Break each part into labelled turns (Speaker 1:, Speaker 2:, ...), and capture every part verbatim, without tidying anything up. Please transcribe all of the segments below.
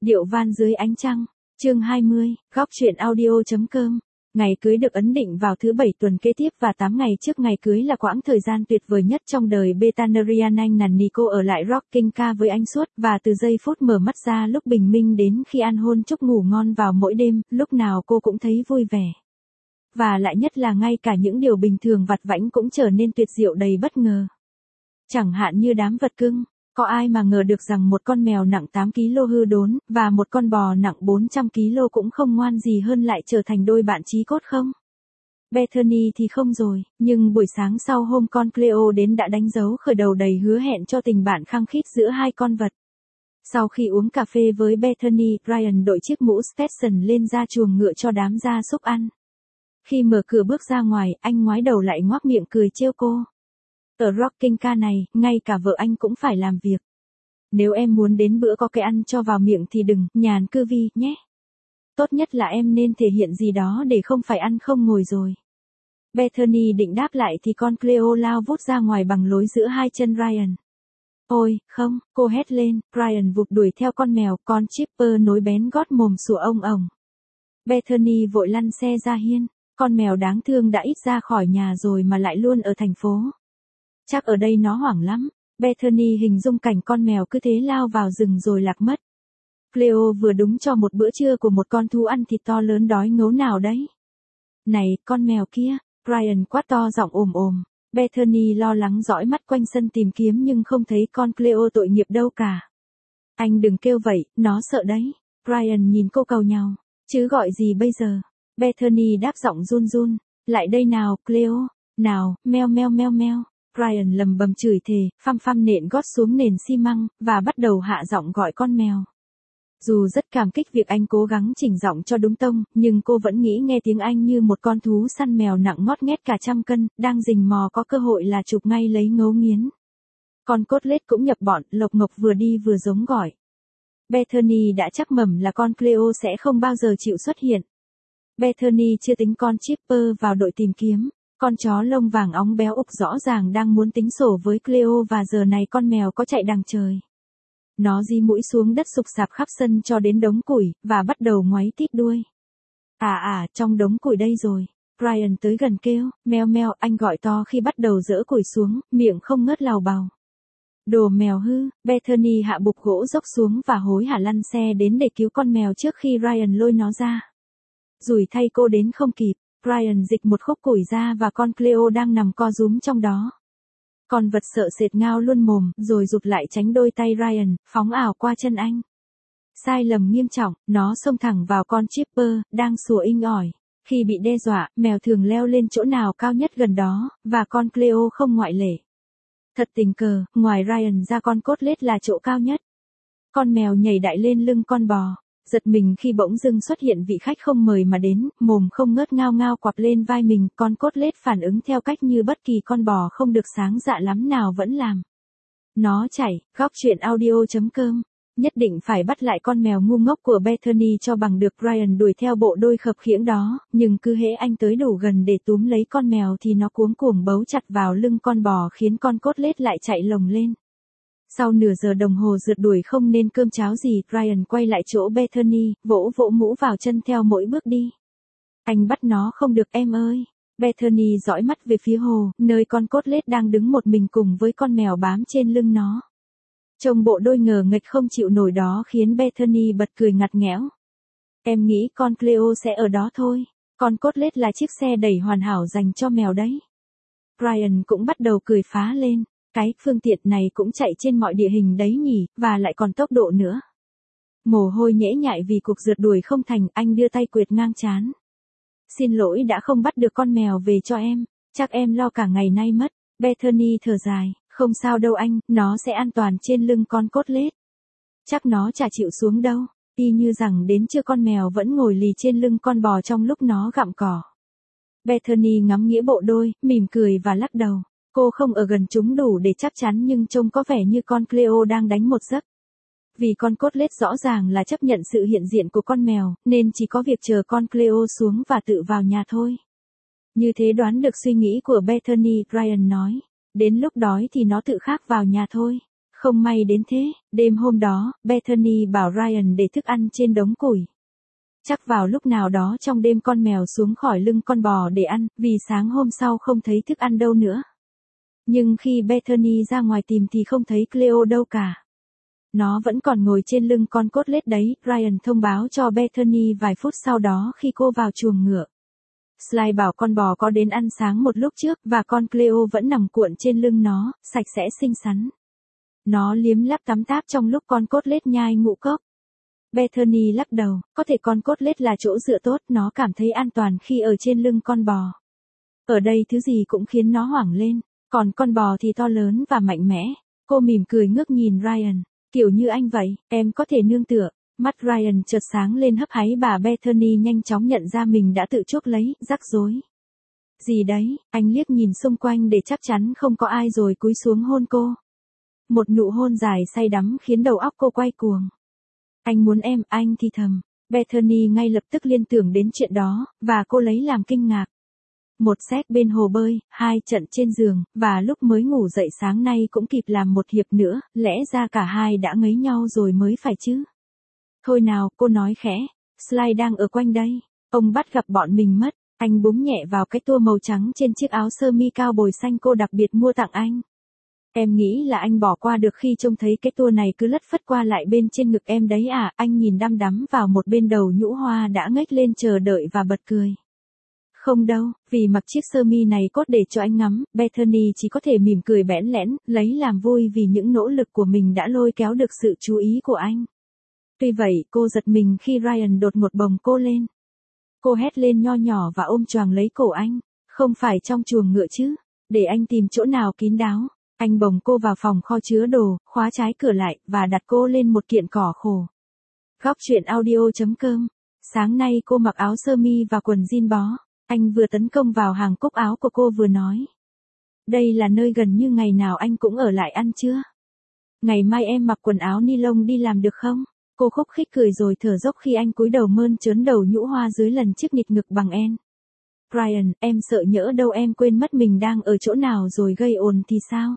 Speaker 1: Điệu van dưới ánh trăng, chương hai mươi, góc truyện audio.com. Ngày cưới được ấn định vào thứ bảy tuần kế tiếp và tám ngày trước ngày cưới là quãng thời gian tuyệt vời nhất trong đời Bethanarian. Anh Nico ở lại Rocking Ca với anh suốt, và từ giây phút mở mắt ra lúc bình minh đến khi ăn hôn chúc ngủ ngon vào mỗi đêm, lúc nào cô cũng thấy vui vẻ. Và lại nhất là ngay cả những điều bình thường vặt vãnh cũng trở nên tuyệt diệu đầy bất ngờ. Chẳng hạn như đám vật cưng. Có ai mà ngờ được rằng một con mèo nặng tám ki lô gam hư đốn, và một con bò nặng bốn trăm ki lô gam cũng không ngoan gì hơn lại trở thành đôi bạn chí cốt không? Bethany thì không rồi, nhưng buổi sáng sau hôm con Cleo đến đã đánh dấu khởi đầu đầy hứa hẹn cho tình bạn khăng khít giữa hai con vật. Sau khi uống cà phê với Bethany, Ryan đội chiếc mũ Stetson lên ra chuồng ngựa cho đám gia súc ăn. Khi mở cửa bước ra ngoài, anh ngoái đầu lại ngoác miệng cười trêu cô. Ở Rocking Ca này, ngay cả vợ anh cũng phải làm việc. Nếu em muốn đến bữa có cái ăn cho vào miệng thì đừng, nhàn cư vi, nhé. Tốt nhất là em nên thể hiện gì đó để không phải ăn không ngồi rồi. Bethany định đáp lại thì con Cleo lao vút ra ngoài bằng lối giữa hai chân Ryan. Ôi, không, cô hét lên, Ryan vụt đuổi theo con mèo, con Chipper nối bén gót mồm sủa ông ổng. Bethany vội lăn xe ra hiên, con mèo đáng thương đã ít ra khỏi nhà rồi mà lại luôn ở thành phố. Chắc ở đây nó hoảng lắm. Bethany hình dung cảnh con mèo cứ thế lao vào rừng rồi lạc mất. Cleo vừa đúng cho một bữa trưa của một con thú ăn thịt to lớn đói ngấu nào đấy. Này, con mèo kia, Ryan quát to giọng ồm ồm. Bethany lo lắng dõi mắt quanh sân tìm kiếm nhưng không thấy con Cleo tội nghiệp đâu cả. Anh đừng kêu vậy, nó sợ đấy. Ryan nhìn cô cầu nhau. Chứ gọi gì bây giờ? Bethany đáp giọng run run. Lại đây nào, Cleo. Nào, meo meo meo meo. Ryan lầm bầm chửi thề, phăm phăm nện gót xuống nền xi măng, và bắt đầu hạ giọng gọi con mèo. Dù rất cảm kích việc anh cố gắng chỉnh giọng cho đúng tông, nhưng cô vẫn nghĩ nghe tiếng anh như một con thú săn mèo nặng ngót nghét cả trăm cân, đang rình mò có cơ hội là chụp ngay lấy ngấu nghiến. Con Cốt-lết cũng nhập bọn, lộc ngộc vừa đi vừa giống gọi. Bethany đã chắc mẩm là con Cleo sẽ không bao giờ chịu xuất hiện. Bethany chưa tính con Chipper vào đội tìm kiếm. Con chó lông vàng óng béo ục rõ ràng đang muốn tính sổ với Cleo và giờ này con mèo có chạy đằng trời. Nó di mũi xuống đất sục sạp khắp sân cho đến đống củi, và bắt đầu ngoáy tít đuôi. À à, trong đống củi đây rồi. Ryan tới gần kêu, meo meo, anh gọi to khi bắt đầu dỡ củi xuống, miệng không ngớt lào bào. Đồ mèo hư, Bethany hạ bục gỗ dốc xuống và hối hả lăn xe đến để cứu con mèo trước khi Ryan lôi nó ra. Rủi thay cô đến không kịp. Ryan dịch một khúc củi ra và con Cleo đang nằm co rúm trong đó. Con vật sợ sệt ngao luôn mồm, rồi rụt lại tránh đôi tay Ryan, phóng ảo qua chân anh. Sai lầm nghiêm trọng, nó xông thẳng vào con Chipper, đang sủa inh ỏi. Khi bị đe dọa, mèo thường leo lên chỗ nào cao nhất gần đó, và con Cleo không ngoại lệ. Thật tình cờ, ngoài Ryan ra con Cốt-lết là chỗ cao nhất. Con mèo nhảy đại lên lưng con bò. Giật mình khi bỗng dưng xuất hiện vị khách không mời mà đến, mồm không ngớt ngao ngao quặp lên vai mình, con Cốt-lết phản ứng theo cách như bất kỳ con bò không được sáng dạ lắm nào vẫn làm. Nó chạy, góc truyện audio.com. Nhất định phải bắt lại con mèo ngu ngốc của Bethany cho bằng được. Ryan đuổi theo bộ đôi khập khiễng đó, nhưng cứ hễ anh tới đủ gần để túm lấy con mèo thì nó cuống cuồng bấu chặt vào lưng con bò khiến con Cốt-lết lại chạy lồng lên. Sau nửa giờ đồng hồ rượt đuổi không nên cơm cháo gì, Ryan quay lại chỗ Bethany, vỗ vỗ mũ vào chân theo mỗi bước đi. Anh bắt nó không được em ơi. Bethany dõi mắt về phía hồ, nơi con Cốt-lết đang đứng một mình cùng với con mèo bám trên lưng nó. Trông bộ đôi ngờ nghệch không chịu nổi đó khiến Bethany bật cười ngặt nghẽo. Em nghĩ con Cleo sẽ ở đó thôi. Con Cốt-lết là chiếc xe đẩy hoàn hảo dành cho mèo đấy. Ryan cũng bắt đầu cười phá lên. Cái phương tiện này cũng chạy trên mọi địa hình đấy nhỉ, và lại còn tốc độ nữa. Mồ hôi nhễ nhại vì cuộc rượt đuổi không thành, anh đưa tay quệt ngang trán. Xin lỗi đã không bắt được con mèo về cho em, chắc em lo cả ngày nay mất. Bethany thở dài, không sao đâu anh, nó sẽ an toàn trên lưng con Cốt-lết. Chắc nó chả chịu xuống đâu, y như rằng đến trưa con mèo vẫn ngồi lì trên lưng con bò trong lúc nó gặm cỏ. Bethany ngắm nghĩa bộ đôi, mỉm cười và lắc đầu. Cô không ở gần chúng đủ để chắc chắn nhưng trông có vẻ như con Cleo đang đánh một giấc. Vì con Cốt-lết rõ ràng là chấp nhận sự hiện diện của con mèo, nên chỉ có việc chờ con Cleo xuống và tự vào nhà thôi. Như thế đoán được suy nghĩ của Bethany, Ryan nói. Đến lúc đói thì nó tự khắc vào nhà thôi. Không may đến thế, đêm hôm đó, Bethany bảo Ryan để thức ăn trên đống củi. Chắc vào lúc nào đó trong đêm con mèo xuống khỏi lưng con bò để ăn, vì sáng hôm sau không thấy thức ăn đâu nữa. Nhưng khi Bethany ra ngoài tìm thì không thấy Cleo đâu cả. Nó vẫn còn ngồi trên lưng con cốt lết đấy, Ryan thông báo cho Bethany vài phút sau đó khi cô vào chuồng ngựa. Sly bảo con bò có đến ăn sáng một lúc trước và con Cleo vẫn nằm cuộn trên lưng nó, sạch sẽ xinh xắn. Nó liếm láp tắm táp trong lúc con cốt lết nhai ngũ cốc. Bethany lắc đầu, có thể con cốt lết là chỗ dựa tốt, nó cảm thấy an toàn khi ở trên lưng con bò. Ở đây thứ gì cũng khiến nó hoảng lên, còn con bò thì to lớn và mạnh mẽ. Cô mỉm cười ngước nhìn Ryan, kiểu như anh vậy, em có thể nương tựa. Mắt Ryan chợt sáng lên hấp háy, bà Bethany nhanh chóng nhận ra mình đã tự chuốc lấy, rắc rối. Gì đấy, anh liếc nhìn xung quanh để chắc chắn không có ai rồi cúi xuống hôn cô. Một nụ hôn dài say đắm khiến đầu óc cô quay cuồng. Anh muốn em, anh thì thầm. Bethany ngay lập tức liên tưởng đến chuyện đó, và cô lấy làm kinh ngạc. Một séc bên hồ bơi, hai trận trên giường, và lúc mới ngủ dậy sáng nay cũng kịp làm một hiệp nữa, lẽ ra cả hai đã ngấy nhau rồi mới phải chứ. Thôi nào, cô nói khẽ, Sly đang ở quanh đây, ông bắt gặp bọn mình mất, anh búng nhẹ vào cái tua màu trắng trên chiếc áo sơ mi cao bồi xanh cô đặc biệt mua tặng anh. Em nghĩ là anh bỏ qua được khi trông thấy cái tua này cứ lất phất qua lại bên trên ngực em đấy à, anh nhìn đăm đắm vào một bên đầu nhũ hoa đã ngếch lên chờ đợi và bật cười. Không đâu, vì mặc chiếc sơ mi này cốt để cho anh ngắm, Bethany chỉ có thể mỉm cười bẽn lẽn, lấy làm vui vì những nỗ lực của mình đã lôi kéo được sự chú ý của anh. Tuy vậy, cô giật mình khi Ryan đột ngột bồng cô lên. Cô hét lên nho nhỏ và ôm choàng lấy cổ anh, không phải trong chuồng ngựa chứ, để anh tìm chỗ nào kín đáo. Anh bồng cô vào phòng kho chứa đồ, khóa trái cửa lại, và đặt cô lên một kiện cỏ khô. Góc truyện audio chấm com. Sáng nay cô mặc áo sơ mi và quần jean bó. Anh vừa tấn công vào hàng cúc áo của cô vừa nói. Đây là nơi gần như ngày nào anh cũng ở lại ăn trưa. Ngày mai em mặc quần áo ni lông đi làm được không? Cô khúc khích cười rồi thở dốc khi anh cúi đầu mơn trớn đầu nhũ hoa dưới lần chiếc nịt ngực bằng en. Ryan, em sợ nhỡ đâu em quên mất mình đang ở chỗ nào rồi gây ồn thì sao?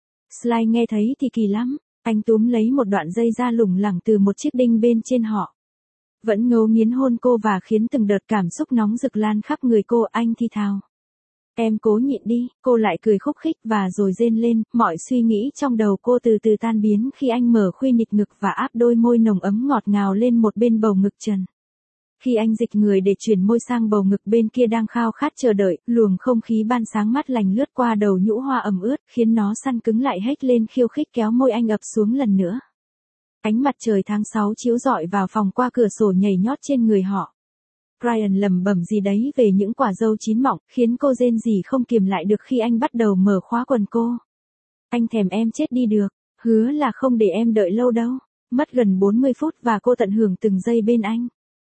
Speaker 1: Sly nghe thấy thì kỳ lắm, anh túm lấy một đoạn dây da lủng lẳng từ một chiếc đinh bên trên họ. Vẫn ngấu nghiến hôn cô và khiến từng đợt cảm xúc nóng rực lan khắp người cô, anh thì thào. Em cố nhịn đi, cô lại cười khúc khích và rồi rên lên, mọi suy nghĩ trong đầu cô từ từ tan biến khi anh mở khuy nịt ngực và áp đôi môi nồng ấm ngọt ngào lên một bên bầu ngực trần. Khi anh dịch người để chuyển môi sang bầu ngực bên kia đang khao khát chờ đợi, luồng không khí ban sáng mát lành lướt qua đầu nhũ hoa ẩm ướt, khiến nó săn cứng lại hét lên khiêu khích kéo môi anh ập xuống lần nữa. Ánh mặt trời tháng sáu chiếu rọi vào phòng qua cửa sổ nhảy nhót trên người họ. Ryan lẩm bẩm gì đấy về những quả dâu chín mọng, khiến cô rên rỉ không kiềm lại được khi anh bắt đầu mở khóa quần cô. Anh thèm em chết đi được, hứa là không để em đợi lâu đâu. Mất gần bốn mươi phút và cô tận hưởng từng giây bên anh.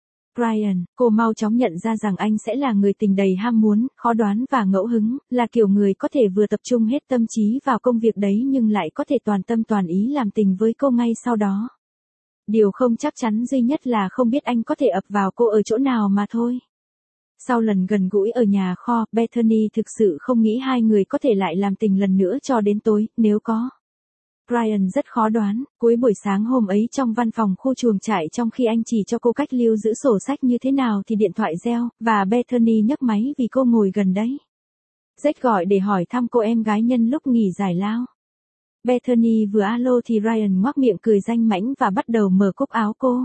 Speaker 1: Ryan, cô mau chóng nhận ra rằng anh sẽ là người tình đầy ham muốn, khó đoán và ngẫu hứng, là kiểu người có thể vừa tập trung hết tâm trí vào công việc đấy nhưng lại có thể toàn tâm toàn ý làm tình với cô ngay sau đó. Điều không chắc chắn duy nhất là không biết anh có thể ập vào cô ở chỗ nào mà thôi. Sau lần gần gũi ở nhà kho, Bethany thực sự không nghĩ hai người có thể lại làm tình lần nữa cho đến tối, nếu có. Ryan rất khó đoán, cuối buổi sáng hôm ấy trong văn phòng khu chuồng trại trong khi anh chỉ cho cô cách lưu giữ sổ sách như thế nào thì điện thoại reo, và Bethany nhấc máy vì cô ngồi gần đấy. Jack gọi để hỏi thăm cô em gái nhân lúc nghỉ giải lao. Bethany vừa alo thì Ryan ngoác miệng cười danh mãnh và bắt đầu mở cúc áo cô.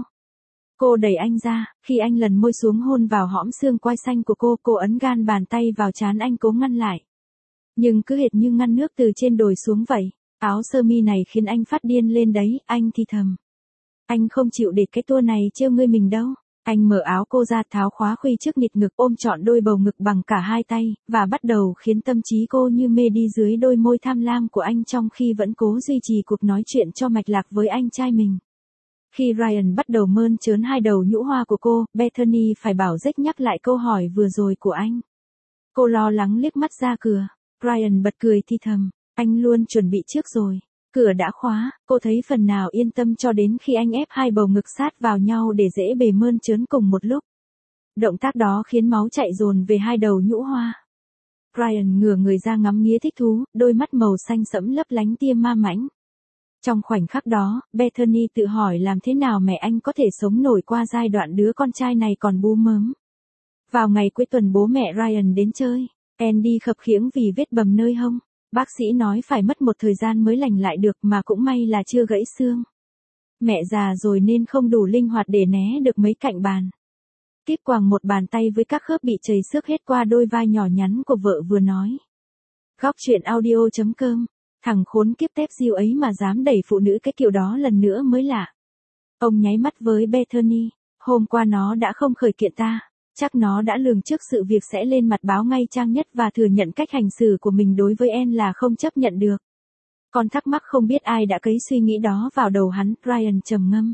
Speaker 1: Cô đẩy anh ra, khi anh lần môi xuống hôn vào hõm xương quai xanh của cô, cô ấn gan bàn tay vào trán anh cố ngăn lại. Nhưng cứ hệt như ngăn nước từ trên đồi xuống vậy. Áo sơ mi này khiến anh phát điên lên đấy, anh thì thầm. Anh không chịu để cái tua này trêu ngươi mình đâu. Anh mở áo cô ra tháo khóa khuy trước nịt ngực ôm trọn đôi bầu ngực bằng cả hai tay, và bắt đầu khiến tâm trí cô như mê đi dưới đôi môi tham lam của anh trong khi vẫn cố duy trì cuộc nói chuyện cho mạch lạc với anh trai mình. Khi Ryan bắt đầu mơn trớn hai đầu nhũ hoa của cô, Bethany phải bảo Jack nhắc lại câu hỏi vừa rồi của anh. Cô lo lắng liếc mắt ra cửa. Ryan bật cười thì thầm. Anh luôn chuẩn bị trước rồi. Cửa đã khóa, cô thấy phần nào yên tâm cho đến khi anh ép hai bầu ngực sát vào nhau để dễ bề mơn trớn cùng một lúc. Động tác đó khiến máu chạy dồn về hai đầu nhũ hoa. Ryan ngửa người ra ngắm nghía thích thú, đôi mắt màu xanh sẫm lấp lánh tia ma mãnh. Trong khoảnh khắc đó, Bethany tự hỏi làm thế nào mẹ anh có thể sống nổi qua giai đoạn đứa con trai này còn bu mớm. Vào ngày cuối tuần bố mẹ Ryan đến chơi, Andy khập khiễng vì vết bầm nơi hông. Bác sĩ nói phải mất một thời gian mới lành lại được mà cũng may là chưa gãy xương. Mẹ già rồi nên không đủ linh hoạt để né được mấy cạnh bàn. Kíp quàng một bàn tay với các khớp bị chầy xước hết qua đôi vai nhỏ nhắn của vợ vừa nói. Góc chuyện audio chấm com, thằng khốn kiếp tép diêu ấy mà dám đẩy phụ nữ cái kiểu đó lần nữa mới lạ. Ông nháy mắt với Bethany, hôm qua nó đã không khởi kiện ta, chắc nó đã lường trước sự việc sẽ lên mặt báo ngay trang nhất và thừa nhận cách hành xử của mình đối với Anne là không chấp nhận được. Con thắc mắc không biết ai đã cấy suy nghĩ đó vào đầu hắn, Ryan trầm ngâm.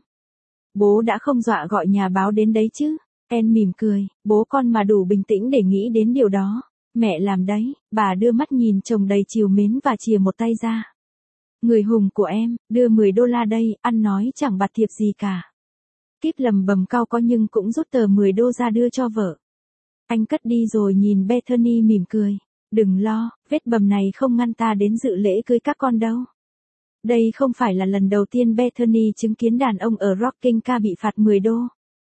Speaker 1: Bố đã không dọa gọi nhà báo đến đấy chứ? Anne mỉm cười, bố con mà đủ bình tĩnh để nghĩ đến điều đó. Mẹ làm đấy, bà đưa mắt nhìn chồng đầy trìu mến và chìa một tay ra. Người hùng của em, đưa mười đô la đây, ăn nói chẳng bạt thiệp gì cả. Kíp lầm bầm cau có nhưng cũng rút tờ mười đô ra đưa cho vợ. Anh cất đi rồi nhìn Bethany mỉm cười. Đừng lo, vết bầm này không ngăn ta đến dự lễ cưới các con đâu. Đây không phải là lần đầu tiên Bethany chứng kiến đàn ông ở Rocking Ca bị phạt mười đô.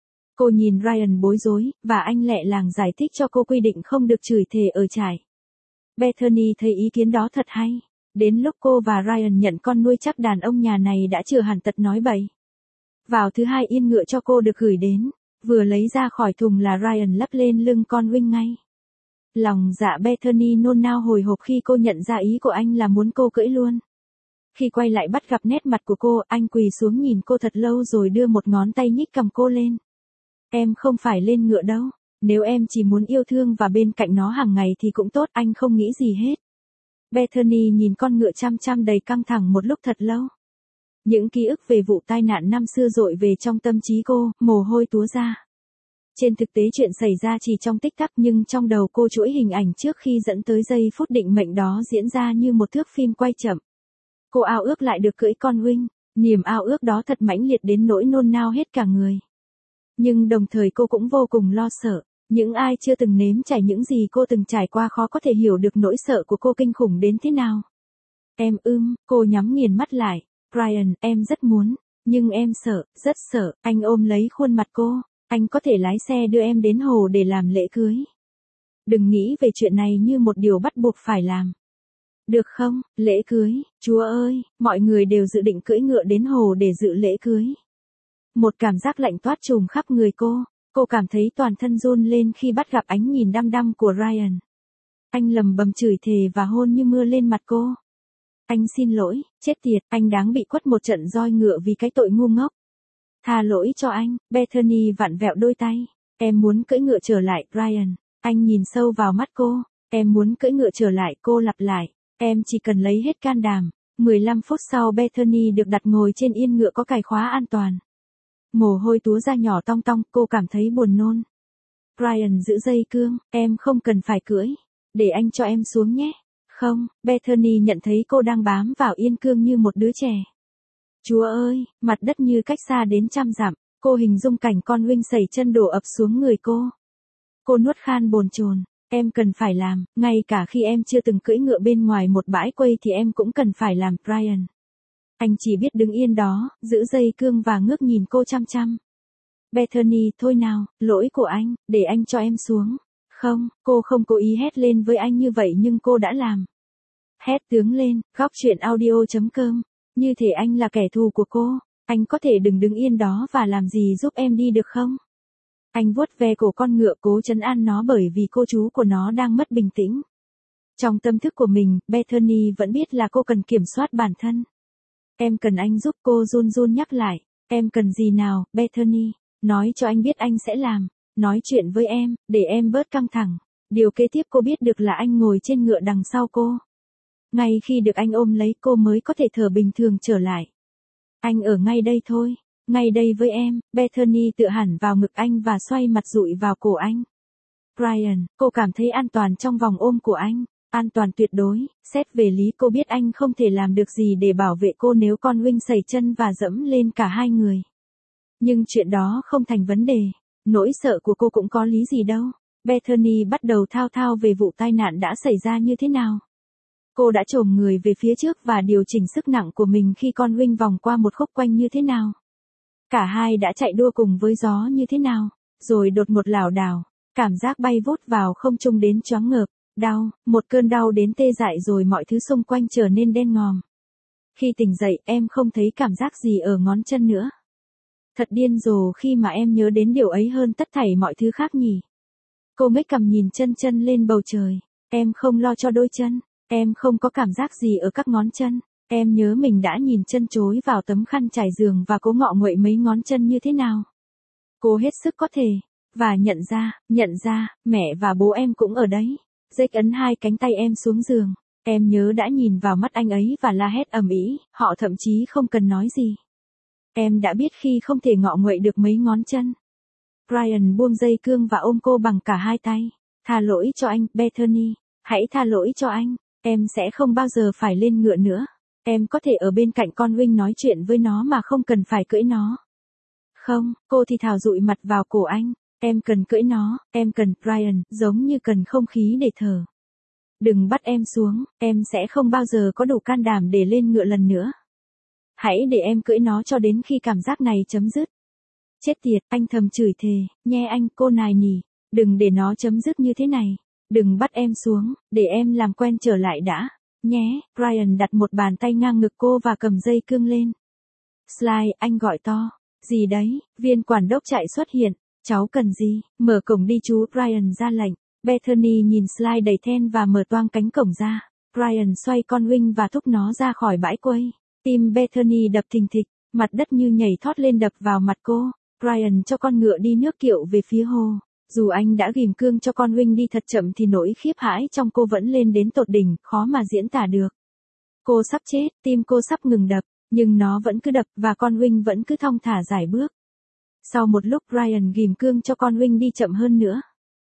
Speaker 1: Cô nhìn Ryan bối rối, và anh lẹ làng giải thích cho cô quy định không được chửi thề ở trại. Bethany thấy ý kiến đó thật hay. Đến lúc cô và Ryan nhận con nuôi chắc đàn ông nhà này đã chừa hẳn tật nói bậy. Vào thứ hai yên ngựa cho cô được gửi đến, vừa lấy ra khỏi thùng là Ryan lắp lên lưng con Wing ngay. Lòng dạ Bethany nôn nao hồi hộp khi cô nhận ra ý của anh là muốn cô cưỡi luôn. Khi quay lại bắt gặp nét mặt của cô, anh quỳ xuống nhìn cô thật lâu rồi đưa một ngón tay nhích cầm cô lên. Em không phải lên ngựa đâu, nếu em chỉ muốn yêu thương và bên cạnh nó hàng ngày thì cũng tốt, anh không nghĩ gì hết. Bethany nhìn con ngựa chăm chăm đầy căng thẳng một lúc thật lâu. Những ký ức về vụ tai nạn năm xưa dội về trong tâm trí cô, mồ hôi túa ra. Trên thực tế chuyện xảy ra chỉ trong tích tắc nhưng trong đầu cô chuỗi hình ảnh trước khi dẫn tới giây phút định mệnh đó diễn ra như một thước phim quay chậm. Cô ao ước lại được cưỡi con Wing, niềm ao ước đó thật mãnh liệt đến nỗi nôn nao hết cả người. Nhưng đồng thời cô cũng vô cùng lo sợ, những ai chưa từng nếm trải những gì cô từng trải qua khó có thể hiểu được nỗi sợ của cô kinh khủng đến thế nào. Em ưm, cô nhắm nghiền mắt lại, Ryan, em rất muốn, nhưng em sợ, rất sợ, anh ôm lấy khuôn mặt cô. Anh có thể lái xe đưa em đến hồ để làm lễ cưới. Đừng nghĩ về chuyện này như một điều bắt buộc phải làm. Được không, lễ cưới, Chúa ơi, mọi người đều dự định cưỡi ngựa đến hồ để dự lễ cưới. Một cảm giác lạnh toát trùm khắp người cô, cô cảm thấy toàn thân run lên khi bắt gặp ánh nhìn đăm đăm của Ryan. Anh lầm bầm chửi thề và hôn như mưa lên mặt cô. Anh xin lỗi, chết tiệt, anh đáng bị quất một trận roi ngựa vì cái tội ngu ngốc. Tha lỗi cho anh, Bethany vặn vẹo đôi tay. Em muốn cưỡi ngựa trở lại, Ryan. Anh nhìn sâu vào mắt cô. Em muốn cưỡi ngựa trở lại, cô lặp lại. Em chỉ cần lấy hết can đảm. mười lăm phút sau Bethany được đặt ngồi trên yên ngựa có cài khóa an toàn. Mồ hôi túa ra nhỏ tong tong, cô cảm thấy buồn nôn. Ryan giữ dây cương, em không cần phải cưỡi. Để anh cho em xuống nhé. Không, Bethany nhận thấy cô đang bám vào yên cương như một đứa trẻ. Chúa ơi, mặt đất như cách xa đến trăm dặm, cô hình dung cảnh con Wing sẩy chân đổ ập xuống người cô. Cô nuốt khan bồn chồn, em cần phải làm, ngay cả khi em chưa từng cưỡi ngựa bên ngoài một bãi quay thì em cũng cần phải làm, Ryan. Anh chỉ biết đứng yên đó, giữ dây cương và ngước nhìn cô chăm chăm. Bethany, thôi nào, lỗi của anh, để anh cho em xuống. Không, cô không cố ý hét lên với anh như vậy nhưng cô đã làm. Hét tướng lên, góc chuyện audio chấm com. Như thể anh là kẻ thù của cô, anh có thể đừng đứng yên đó và làm gì giúp em đi được không? Anh vuốt ve cổ con ngựa cố trấn an nó bởi vì cô chú của nó đang mất bình tĩnh. Trong tâm thức của mình, Bethany vẫn biết là cô cần kiểm soát bản thân. Em cần anh giúp, cô run run nhắc lại. Em cần gì nào, Bethany? Nói cho anh biết anh sẽ làm. Nói chuyện với em, để em bớt căng thẳng. Điều kế tiếp cô biết được là anh ngồi trên ngựa đằng sau cô. Ngay khi được anh ôm lấy cô mới có thể thở bình thường trở lại. Anh ở ngay đây thôi, ngay đây với em, Bethany tựa hẳn vào ngực anh và xoay mặt dụi vào cổ anh. Ryan, cô cảm thấy an toàn trong vòng ôm của anh, an toàn tuyệt đối, xét về lý cô biết anh không thể làm được gì để bảo vệ cô nếu con Wing sẩy chân và dẫm lên cả hai người. Nhưng chuyện đó không thành vấn đề, nỗi sợ của cô cũng có lý gì đâu. Bethany bắt đầu thao thao về vụ tai nạn đã xảy ra như thế nào. Cô đã chồm người về phía trước và điều chỉnh sức nặng của mình khi con Wing vòng qua một khúc quanh như thế nào. Cả hai đã chạy đua cùng với gió như thế nào, rồi đột một lảo đảo, cảm giác bay vút vào không trung đến choáng ngợp, đau, một cơn đau đến tê dại rồi mọi thứ xung quanh trở nên đen ngòm. Khi tỉnh dậy, em không thấy cảm giác gì ở ngón chân nữa. Thật điên rồ khi mà em nhớ đến điều ấy hơn tất thảy mọi thứ khác nhỉ. Cô ngếch cằm nhìn chân chân lên bầu trời. Em không lo cho đôi chân, em không có cảm giác gì ở các ngón chân. Em nhớ mình đã nhìn chân chối vào tấm khăn trải giường và cố ngọ nguậy mấy ngón chân như thế nào. Cô hết sức có thể, và nhận ra, nhận ra, mẹ và bố em cũng ở đấy. Jake ấn hai cánh tay em xuống giường. Em nhớ đã nhìn vào mắt anh ấy và la hét ầm ĩ, họ thậm chí không cần nói gì. Em đã biết khi không thể ngọ nguậy được mấy ngón chân. Brian buông dây cương và ôm cô bằng cả hai tay. Tha lỗi cho anh, Bethany. Hãy tha lỗi cho anh. Em sẽ không bao giờ phải lên ngựa nữa. Em có thể ở bên cạnh con Wing nói chuyện với nó mà không cần phải cưỡi nó. Không, cô thì thào dụi mặt vào cổ anh. Em cần cưỡi nó, em cần, Brian, giống như cần không khí để thở. Đừng bắt em xuống, em sẽ không bao giờ có đủ can đảm để lên ngựa lần nữa. Hãy để em cưỡi nó cho đến khi cảm giác này chấm dứt. Chết tiệt, anh thầm chửi thề, nhe anh, cô nài nỉ, đừng để nó chấm dứt như thế này. Đừng bắt em xuống, để em làm quen trở lại đã. Nhé, Brian đặt một bàn tay ngang ngực cô và cầm dây cương lên. Sly, anh gọi to. Gì đấy, viên quản đốc chạy xuất hiện. Cháu cần gì, mở cổng đi chú, Brian ra lệnh. Bethany nhìn Sly đầy then và mở toang cánh cổng ra. Brian xoay con Wing và thúc nó ra khỏi bãi quay. Tim Bethany đập thình thịch, mặt đất như nhảy thoát lên đập vào mặt cô. Brian cho con ngựa đi nước kiệu về phía hồ. Dù anh đã ghim cương cho con Wing đi thật chậm thì nỗi khiếp hãi trong cô vẫn lên đến tột đỉnh, khó mà diễn tả được. Cô sắp chết, tim cô sắp ngừng đập, nhưng nó vẫn cứ đập và con Wing vẫn cứ thong thả giải bước. Sau một lúc Brian ghim cương cho con Wing đi chậm hơn nữa.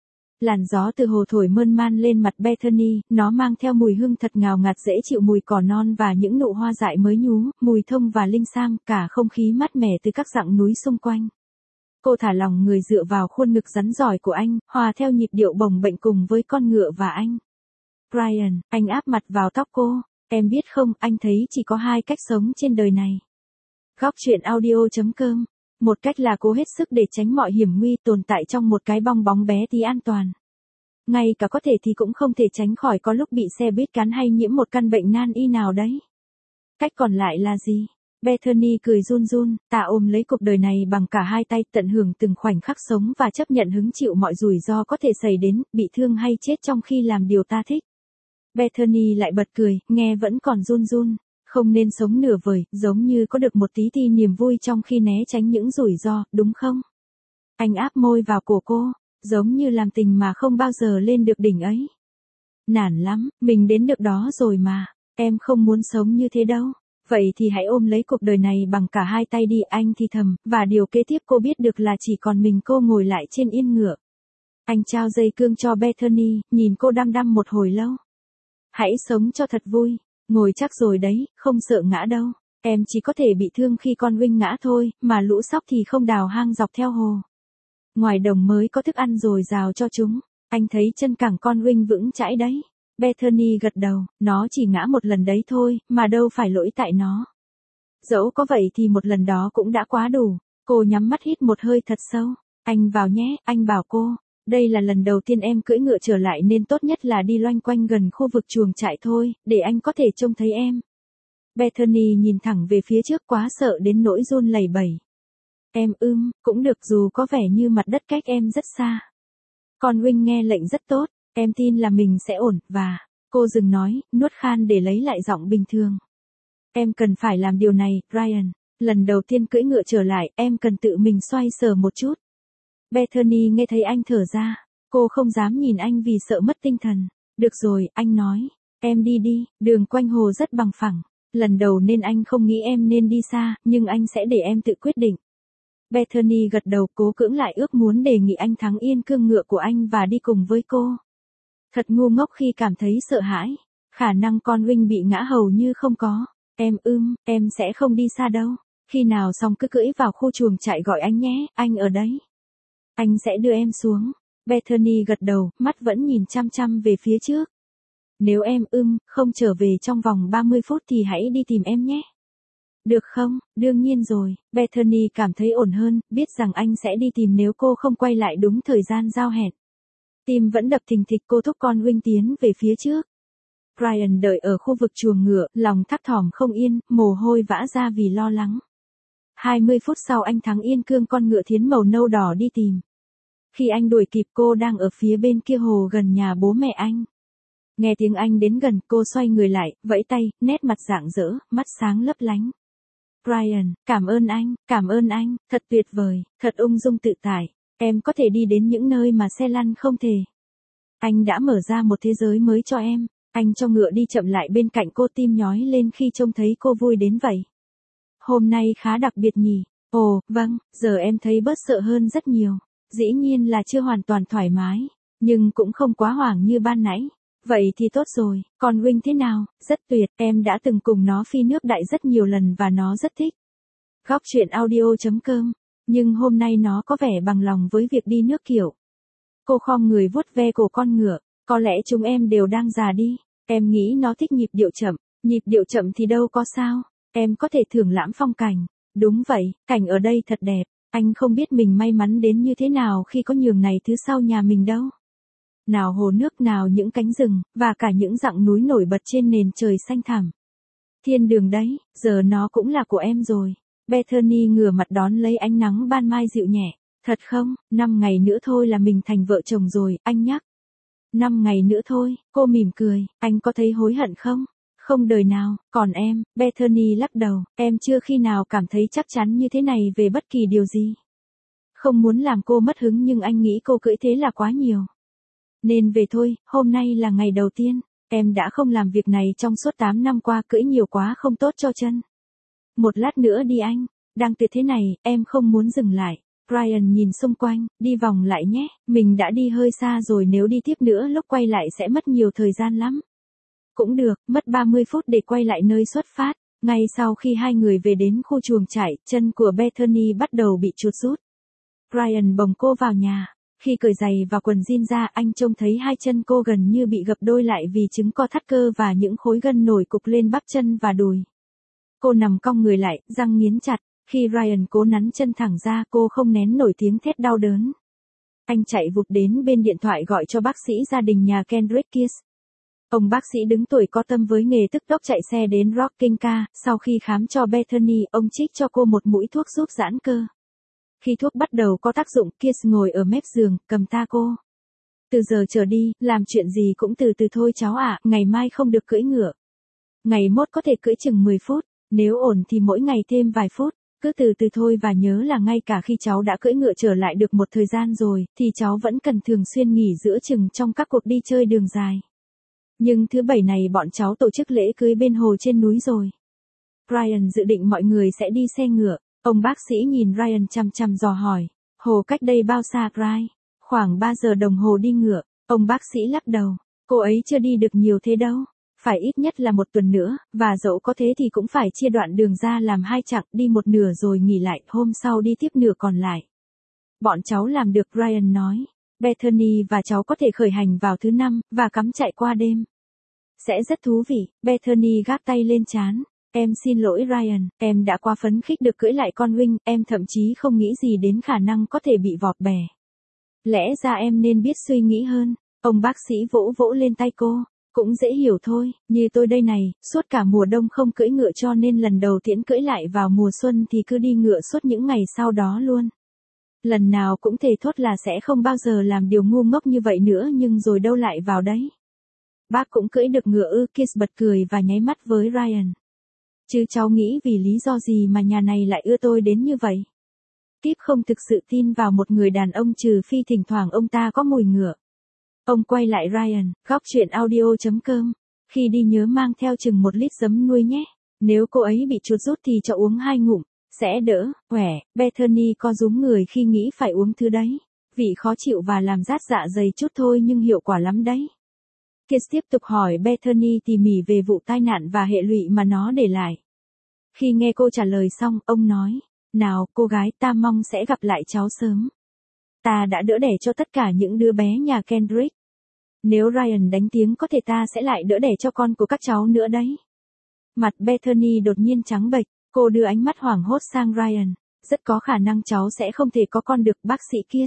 Speaker 1: Làn gió từ hồ thổi mơn man lên mặt Bethany, nó mang theo mùi hương thật ngào ngạt dễ chịu, mùi cỏ non và những nụ hoa dại mới nhú, mùi thông và linh sam, cả không khí mát mẻ từ các dặng núi xung quanh. Cô thả lỏng người dựa vào khuôn ngực rắn giỏi của anh, hòa theo nhịp điệu bồng bềnh cùng với con ngựa và anh. Brian, anh áp mặt vào tóc cô. Em biết không, anh thấy chỉ có hai cách sống trên đời này. Góc truyện audio chấm com. Một cách là cố hết sức để tránh mọi hiểm nguy, tồn tại trong một cái bong bóng bé tí an toàn. Ngay cả có thể thì cũng không thể tránh khỏi có lúc bị xe buýt cán hay nhiễm một căn bệnh nan y nào đấy. Cách còn lại là gì? Bethany cười run run, ta ôm lấy cuộc đời này bằng cả hai tay, tận hưởng từng khoảnh khắc sống và chấp nhận hứng chịu mọi rủi ro có thể xảy đến, bị thương hay chết trong khi làm điều ta thích. Bethany lại bật cười, nghe vẫn còn run run. Không nên sống nửa vời, giống như có được một tí ti niềm vui trong khi né tránh những rủi ro, đúng không? Anh áp môi vào cổ cô, giống như làm tình mà không bao giờ lên được đỉnh ấy. Nản lắm, mình đến được đó rồi mà, em không muốn sống như thế đâu. Vậy thì hãy ôm lấy cuộc đời này bằng cả hai tay đi, anh thì thầm, và điều kế tiếp cô biết được là chỉ còn mình cô ngồi lại trên yên ngựa. Anh trao dây cương cho Bethany, nhìn cô đăm đăm một hồi lâu. Hãy sống cho thật vui. Ngồi chắc rồi đấy, không sợ ngã đâu. Em chỉ có thể bị thương khi con Wing ngã thôi, mà lũ sóc thì không đào hang dọc theo hồ. Ngoài đồng mới có thức ăn dồi dào cho chúng. Anh thấy chân cẳng con Wing vững chãi đấy. Bethany gật đầu, nó chỉ ngã một lần đấy thôi, mà đâu phải lỗi tại nó. Dẫu có vậy thì một lần đó cũng đã quá đủ. Cô nhắm mắt hít một hơi thật sâu. Anh vào nhé, anh bảo cô. Đây là lần đầu tiên em cưỡi ngựa trở lại nên tốt nhất là đi loanh quanh gần khu vực chuồng trại thôi, để anh có thể trông thấy em. Bethany nhìn thẳng về phía trước, quá sợ đến nỗi run lẩy bẩy. Em ưm, cũng được, dù có vẻ như mặt đất cách em rất xa. Con Wing nghe lệnh rất tốt, em tin là mình sẽ ổn, và, cô dừng nói, nuốt khan để lấy lại giọng bình thường. Em cần phải làm điều này, Brian. Lần đầu tiên cưỡi ngựa trở lại, em cần tự mình xoay sở một chút. Bethany nghe thấy anh thở ra. Cô không dám nhìn anh vì sợ mất tinh thần. Được rồi, anh nói. Em đi đi, đường quanh hồ rất bằng phẳng. Lần đầu nên anh không nghĩ em nên đi xa, nhưng anh sẽ để em tự quyết định. Bethany gật đầu, cố cưỡng lại ước muốn đề nghị anh thắng yên cương ngựa của anh và đi cùng với cô. Thật ngu ngốc khi cảm thấy sợ hãi. Khả năng con Wing bị ngã hầu như không có. Em ưm, em sẽ không đi xa đâu. Khi nào xong cứ cưỡi vào khu chuồng trại gọi anh nhé, anh ở đấy. Anh sẽ đưa em xuống. Bethany gật đầu, mắt vẫn nhìn chăm chăm về phía trước. Nếu em ưm, không trở về trong vòng ba mươi phút thì hãy đi tìm em nhé. Được không? Đương nhiên rồi. Bethany cảm thấy ổn hơn, biết rằng anh sẽ đi tìm nếu cô không quay lại đúng thời gian giao hẹn. Tim vẫn đập thình thịch, cô thúc con Wing tiến về phía trước. Ryan đợi ở khu vực chuồng ngựa, lòng thấp thỏm không yên, mồ hôi vã ra vì lo lắng. hai mươi phút sau anh thắng yên cương con ngựa thiến màu nâu đỏ đi tìm. Khi anh đuổi kịp cô đang ở phía bên kia hồ gần nhà bố mẹ anh. Nghe tiếng anh đến gần, cô xoay người lại, vẫy tay, nét mặt rạng rỡ, mắt sáng lấp lánh. Ryan, cảm ơn anh, cảm ơn anh, thật tuyệt vời, thật ung dung tự tại, em có thể đi đến những nơi mà xe lăn không thể. Anh đã mở ra một thế giới mới cho em. Anh cho ngựa đi chậm lại bên cạnh cô, tim nhói lên khi trông thấy cô vui đến vậy. Hôm nay khá đặc biệt nhỉ? Ồ, vâng, giờ em thấy bớt sợ hơn rất nhiều. Dĩ nhiên là chưa hoàn toàn thoải mái, nhưng cũng không quá hoảng như ban nãy. Vậy thì tốt rồi, còn Wing thế nào? Rất tuyệt, em đã từng cùng nó phi nước đại rất nhiều lần và nó rất thích. Góc truyện audio chấm com. Nhưng hôm nay nó có vẻ bằng lòng với việc đi nước kiểu. Cô khom người vuốt ve cổ con ngựa. Có lẽ chúng em đều đang già đi. Em nghĩ nó thích nhịp điệu chậm. Nhịp điệu chậm thì đâu có sao. Em có thể thưởng lãm phong cảnh. Đúng vậy, cảnh ở đây thật đẹp. Anh không biết mình may mắn đến như thế nào khi có nhường này thứ sau nhà mình đâu. Nào hồ nước, nào những cánh rừng, và cả những dặng núi nổi bật trên nền trời xanh thẳm. Thiên đường đấy, giờ nó cũng là của em rồi. Bethany ngửa mặt đón lấy ánh nắng ban mai dịu nhẹ. Thật không, năm ngày nữa thôi là mình thành vợ chồng rồi, anh nhắc. Năm ngày nữa thôi, cô mỉm cười, anh có thấy hối hận không? Không đời nào, còn em, Bethany lắc đầu, em chưa khi nào cảm thấy chắc chắn như thế này về bất kỳ điều gì. Không muốn làm cô mất hứng nhưng anh nghĩ cô cưỡi thế là quá nhiều. Nên về thôi, hôm nay là ngày đầu tiên, em đã không làm việc này trong suốt tám năm qua, cưỡi nhiều quá không tốt cho chân. Một lát nữa đi anh, đang tuyệt thế này, em không muốn dừng lại. Ryan nhìn xung quanh, đi vòng lại nhé, mình đã đi hơi xa rồi, nếu đi tiếp nữa lúc quay lại sẽ mất nhiều thời gian lắm. Cũng được, mất ba mươi phút để quay lại nơi xuất phát. Ngay sau khi hai người về đến khu chuồng trại, chân của Bethany bắt đầu bị chuột rút. Ryan bồng cô vào nhà. Khi cởi giày và quần jean ra, anh trông thấy hai chân cô gần như bị gập đôi lại vì chứng co thắt cơ và những khối gân nổi cục lên bắp chân và đùi. Cô nằm cong người lại, răng nghiến chặt. Khi Ryan cố nắn chân thẳng ra, cô không nén nổi tiếng thét đau đớn. Anh chạy vụt đến bên điện thoại gọi cho bác sĩ gia đình nhà Kendrick Kiss. Ông bác sĩ đứng tuổi có tâm với nghề tức tốc chạy xe đến Rocking Car. Sau khi khám cho Bethany, ông trích cho cô một mũi thuốc giúp giãn cơ. Khi thuốc bắt đầu có tác dụng, Kiss ngồi ở mép giường, cầm ta cô. Từ giờ trở đi, làm chuyện gì cũng từ từ thôi cháu ạ, ngày mai không được cưỡi ngựa. Ngày mốt có thể cưỡi chừng mười phút, nếu ổn thì mỗi ngày thêm vài phút. Cứ từ từ thôi, và nhớ là ngay cả khi cháu đã cưỡi ngựa trở lại được một thời gian rồi, thì cháu vẫn cần thường xuyên nghỉ giữa chừng trong các cuộc đi chơi đường dài. Nhưng thứ bảy này bọn cháu tổ chức lễ cưới bên hồ trên núi rồi. Ryan dự định mọi người sẽ đi xe ngựa. Ông bác sĩ nhìn Ryan chăm chăm dò hỏi. Hồ cách đây bao xa Ryan? Khoảng ba giờ đồng hồ đi ngựa. Ông bác sĩ lắc đầu. Cô ấy chưa đi được nhiều thế đâu. Phải ít nhất là một tuần nữa, và dẫu có thế thì cũng phải chia đoạn đường ra làm hai chặng, đi một nửa rồi nghỉ lại, hôm sau đi tiếp nửa còn lại. Bọn cháu làm được, Ryan nói. Bethany và cháu có thể khởi hành vào thứ năm, và cắm trại qua đêm. Sẽ rất thú vị. Bethany gác tay lên trán. Em xin lỗi Ryan, em đã quá phấn khích được cưỡi lại con Wing, em thậm chí không nghĩ gì đến khả năng có thể bị vọt bè. Lẽ ra em nên biết suy nghĩ hơn. Ông bác sĩ vỗ vỗ lên tay cô. Cũng dễ hiểu thôi, như tôi đây này, suốt cả mùa đông không cưỡi ngựa cho nên lần đầu tiễn cưỡi lại vào mùa xuân thì cứ đi ngựa suốt những ngày sau đó luôn. Lần nào cũng thề thốt là sẽ không bao giờ làm điều ngu ngốc như vậy nữa, nhưng rồi đâu lại vào đấy. Bác cũng cưỡi được ngựa ư? Kiss bật cười và nháy mắt với Ryan. Chứ cháu nghĩ vì lý do gì mà nhà này lại ưa tôi đến như vậy? Tiếp không thực sự tin vào một người đàn ông trừ phi thỉnh thoảng ông ta có mùi ngựa. Ông quay lại Ryan, góc truyện audio chấm com. Khi đi nhớ mang theo chừng một lít giấm nuôi nhé. Nếu cô ấy bị chuột rút thì cho uống hai ngụm, sẽ đỡ, khỏe. Bethany co rúm người khi nghĩ phải uống thứ đấy. Vị khó chịu và làm rát dạ dày chút thôi nhưng hiệu quả lắm đấy. Kiss tiếp tục hỏi Bethany tỉ mỉ về vụ tai nạn và hệ lụy mà nó để lại. Khi nghe cô trả lời xong, ông nói, nào cô gái, ta mong sẽ gặp lại cháu sớm. Ta đã đỡ đẻ cho tất cả những đứa bé nhà Kendrick. Nếu Ryan đánh tiếng có thể ta sẽ lại đỡ đẻ cho con của các cháu nữa đấy. Mặt Bethany đột nhiên trắng bệch, cô đưa ánh mắt hoảng hốt sang Ryan. Rất có khả năng cháu sẽ không thể có con được, bác sĩ Kiss.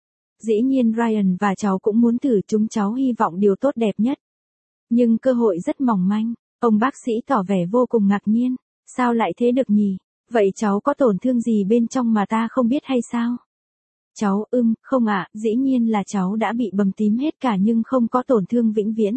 Speaker 1: Dĩ nhiên Ryan và cháu cũng muốn thử, chúng cháu hy vọng điều tốt đẹp nhất. Nhưng cơ hội rất mỏng manh. Ông bác sĩ tỏ vẻ vô cùng ngạc nhiên. Sao lại thế được nhỉ? Vậy cháu có tổn thương gì bên trong mà ta không biết hay sao? Cháu, ưm, không ạ, dĩ nhiên là cháu đã bị bầm tím hết cả nhưng không có tổn thương vĩnh viễn.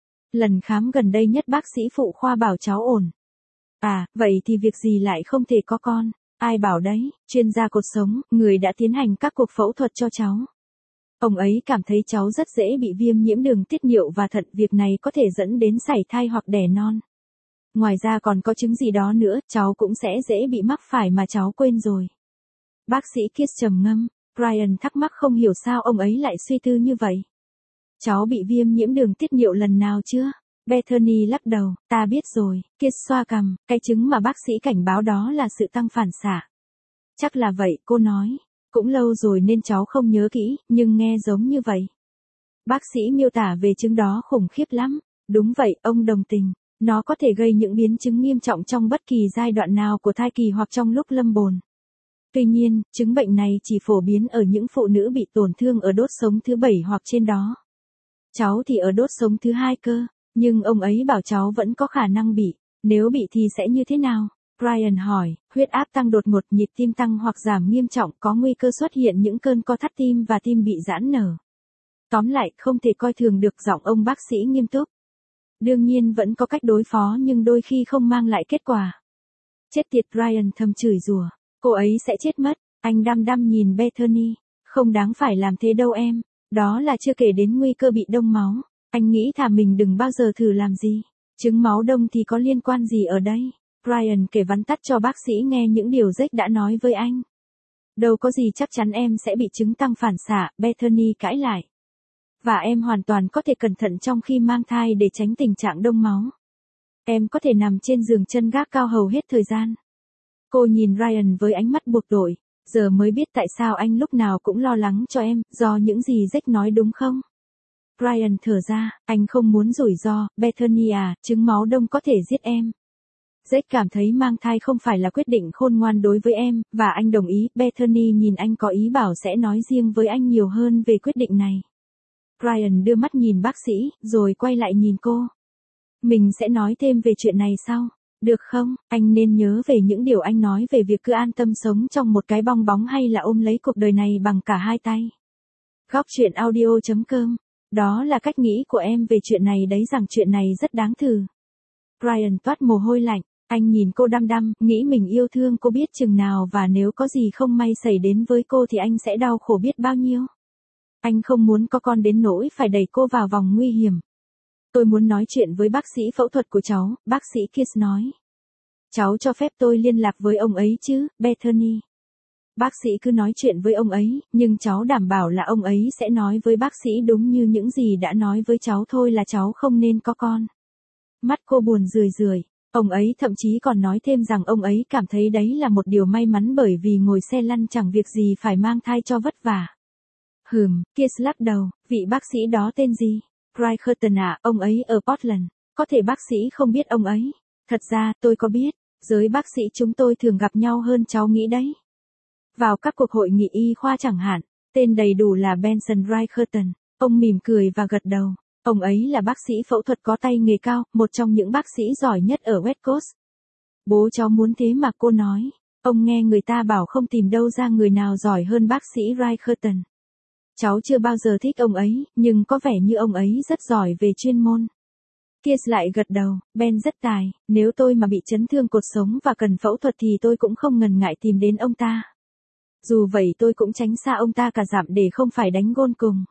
Speaker 1: Lần khám gần đây nhất bác sĩ phụ khoa bảo cháu ổn. À, vậy thì việc gì lại không thể có con? Ai bảo đấy, chuyên gia cột sống, người đã tiến hành các cuộc phẫu thuật cho cháu. Ông ấy cảm thấy cháu rất dễ bị viêm nhiễm đường tiết niệu và thận, việc này có thể dẫn đến sảy thai hoặc đẻ non. Ngoài ra còn có chứng gì đó nữa, cháu cũng sẽ dễ bị mắc phải mà cháu quên rồi. Bác sĩ Kiss trầm ngâm, Ryan thắc mắc không hiểu sao ông ấy lại suy tư như vậy. Cháu bị viêm nhiễm đường tiết niệu lần nào chưa? Bethany lắc đầu, ta biết rồi. Kiss xoa cằm, cái chứng mà bác sĩ cảnh báo đó là sự tăng phản xạ. Chắc là vậy, cô nói. Cũng lâu rồi nên cháu không nhớ kỹ, nhưng nghe giống như vậy. Bác sĩ miêu tả về chứng đó khủng khiếp lắm. Đúng vậy, ông đồng tình. Nó có thể gây những biến chứng nghiêm trọng trong bất kỳ giai đoạn nào của thai kỳ hoặc trong lúc lâm bồn. Tuy nhiên, chứng bệnh này chỉ phổ biến ở những phụ nữ bị tổn thương ở đốt sống thứ bảy hoặc trên đó. Cháu thì ở đốt sống thứ hai cơ, nhưng ông ấy bảo cháu vẫn có khả năng bị. Nếu bị thì sẽ như thế nào? Ryan hỏi, huyết áp tăng đột ngột, nhịp tim tăng hoặc giảm nghiêm trọng, có nguy cơ xuất hiện những cơn co thắt tim và tim bị giãn nở. Tóm lại, không thể coi thường được, giọng ông bác sĩ nghiêm túc. Đương nhiên vẫn có cách đối phó nhưng đôi khi không mang lại kết quả. Chết tiệt, Ryan thầm chửi rủa. Cô ấy sẽ chết mất. Anh đăm đăm nhìn Bethany. Không đáng phải làm thế đâu em. Đó là chưa kể đến nguy cơ bị đông máu. Anh nghĩ thà mình đừng bao giờ thử làm gì. Chứng máu đông thì có liên quan gì ở đây? Ryan kể vắn tắt cho bác sĩ nghe những điều Jake đã nói với anh. Đâu có gì chắc chắn em sẽ bị chứng tăng phản xạ, Bethany cãi lại. Và em hoàn toàn có thể cẩn thận trong khi mang thai để tránh tình trạng đông máu. Em có thể nằm trên giường chân gác cao hầu hết thời gian. Cô nhìn Ryan với ánh mắt buộc tội. Giờ mới biết tại sao anh lúc nào cũng lo lắng cho em, do những gì Jake nói đúng không? Ryan thở ra, anh không muốn rủi ro, Bethany à, chứng máu đông có thể giết em. Jake cảm thấy mang thai không phải là quyết định khôn ngoan đối với em, và anh đồng ý. Bethany nhìn anh có ý bảo sẽ nói riêng với anh nhiều hơn về quyết định này. Ryan đưa mắt nhìn bác sĩ, rồi quay lại nhìn cô. Mình sẽ nói thêm về chuyện này sau. Được không? Anh nên nhớ về những điều anh nói về việc cứ an tâm sống trong một cái bong bóng hay là ôm lấy cuộc đời này bằng cả hai tay. Góc truyện audio chấm com. Đó là cách nghĩ của em về chuyện này đấy, rằng chuyện này rất đáng thử. Ryan toát mồ hôi lạnh. Anh nhìn cô đăm đăm, nghĩ mình yêu thương cô biết chừng nào, và nếu có gì không may xảy đến với cô thì anh sẽ đau khổ biết bao nhiêu. Anh không muốn có con đến nỗi phải đẩy cô vào vòng nguy hiểm. Tôi muốn nói chuyện với bác sĩ phẫu thuật của cháu, bác sĩ Kiss nói. Cháu cho phép tôi liên lạc với ông ấy chứ, Bethany. Bác sĩ cứ nói chuyện với ông ấy, nhưng cháu đảm bảo là ông ấy sẽ nói với bác sĩ đúng như những gì đã nói với cháu thôi, là cháu không nên có con. Mắt cô buồn rười rượi. Ông ấy thậm chí còn nói thêm rằng ông ấy cảm thấy đấy là một điều may mắn bởi vì ngồi xe lăn chẳng việc gì phải mang thai cho vất vả. Hừm, Kiss lắc đầu, vị bác sĩ đó tên gì? Reicherton à, ông ấy ở Portland. Có thể bác sĩ không biết ông ấy. Thật ra, tôi có biết. Giới bác sĩ chúng tôi thường gặp nhau hơn cháu nghĩ đấy. Vào các cuộc hội nghị y khoa chẳng hạn. Tên đầy đủ là Benson Reicherton. Ông mỉm cười và gật đầu. Ông ấy là bác sĩ phẫu thuật có tay nghề cao, một trong những bác sĩ giỏi nhất ở West Coast. Bố cháu muốn thế mà, cô nói. Ông nghe người ta bảo không tìm đâu ra người nào giỏi hơn bác sĩ Reicherton. Cháu chưa bao giờ thích ông ấy, nhưng có vẻ như ông ấy rất giỏi về chuyên môn. Kiss lại gật đầu, Ben rất tài, nếu tôi mà bị chấn thương cột sống và cần phẫu thuật thì tôi cũng không ngần ngại tìm đến ông ta. Dù vậy tôi cũng tránh xa ông ta cả dặm để không phải đánh gôn cùng.